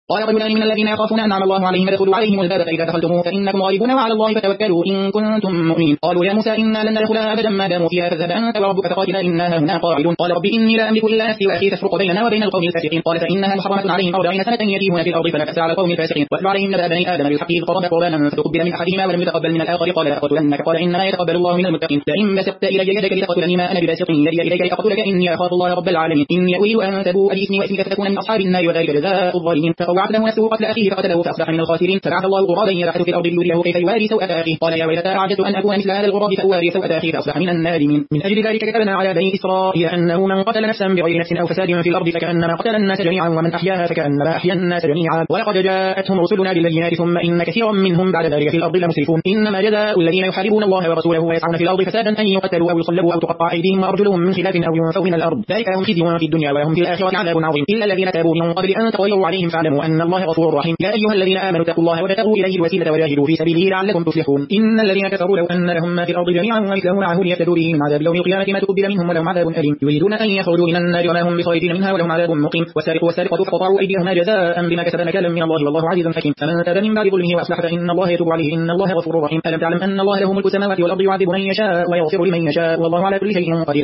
قال رجلان من الذين يخافون أنعم الله عليهم ادخلوا عليهم الباب فإذا دخلتموه فإنكم غالبون وعلى الله فتوكلوا إن كنتم مؤمنين. قالوا يا موسى إنا لن ندخلها أبدا ما داموا فيها فاذهب أنت وربك فقاتلا إنا هنا قاعدون. قال رب إني لا أملك إلا نفسي وأخي فافرق بيننا وبين القوم الفاسقين. قال فإنها محرمة عليهم 40 سنة يتيهون في الأرض فلا تأس على القوم الفاسقين. واتل عليهم نبأ بني آدم بالحق إذ قربا قربانا فتقبل من أحدهما ولم يتقبل من الآخر قال لأقتلنك قال إنما يتقبل الله من المتقين. لئن بسطت إلي يدك لتقتلني ما أنا بباسط يدي إليك لأقتلك إني أخاف الله رب العالمين. إني أريد أن تبوء بإثمي وإثمك فتكون من أصحاب النار وذلك جزاء الظالمين. فطوعت له نفسه قتل أخيه فقتله فأصبح من الخاسرين. فبعث الله غرابا يبحث في الأرض ليريه كيف يواري سوءة أخيه قال يا ويلتى أعجزت أن أكون مثل هذا الغراب فأواري سوءة أخي فأصبح من النادمين. من أجل ذلك كتبنا على بني إسرائيل أنه من قتل نفسا بغير نفس أو فساد في الأرض فكأنما قتل الناس جميعا ومن أحياها فكأنما أحيا الناس جميعا. ولقد جاءتهم رسلنا بالبينات ثم إن كثيرا منهم بعد ذلك في الأرض لمسرفون. إنما جزاء الذين يحاربون الله ورسوله ويسعون في الأرض فسادا أن يقتلوا أو يصلبوا أو تقطع أيديهم وأرجلهم من خلاف أو ينفوا من الأرض ذلك لهم خزي في الدنيا ولهم في الآخرة عذاب عظيم. إلا الذين تابوا من قبل أن تغيروا عليهم فاعلموا أن الله غفور رحيم. يا أيها الذين آمنوا اتقوا الله وابتغوا إليه الوسيلة وجاهدوا في سبيله لعلكم تفلحون. إن الذين كفروا لو أن لهم ما في الأرض جميعا ومثله معه ليفتدوا به من عذاب يوم القيامة ما تقبل منهم ولهم عذاب أليم. يريدون أن يخرجوا من النار وما هم بخارجين منها ولهم عذاب مقيم. والسارق والسارقة فقطعوا أيديهما جزاء بما كسبا نكالا من الله والله عزيز حكيم. فمن تاب من بعد ظلمه وأصلح فإن الله يتوب عليه إن الله غفور رحيم. ألم تعلم أن الله له ملك السماوات والأرض يعذب من يشاء ويغفر لمن يشاء والله على كل شيء قدير.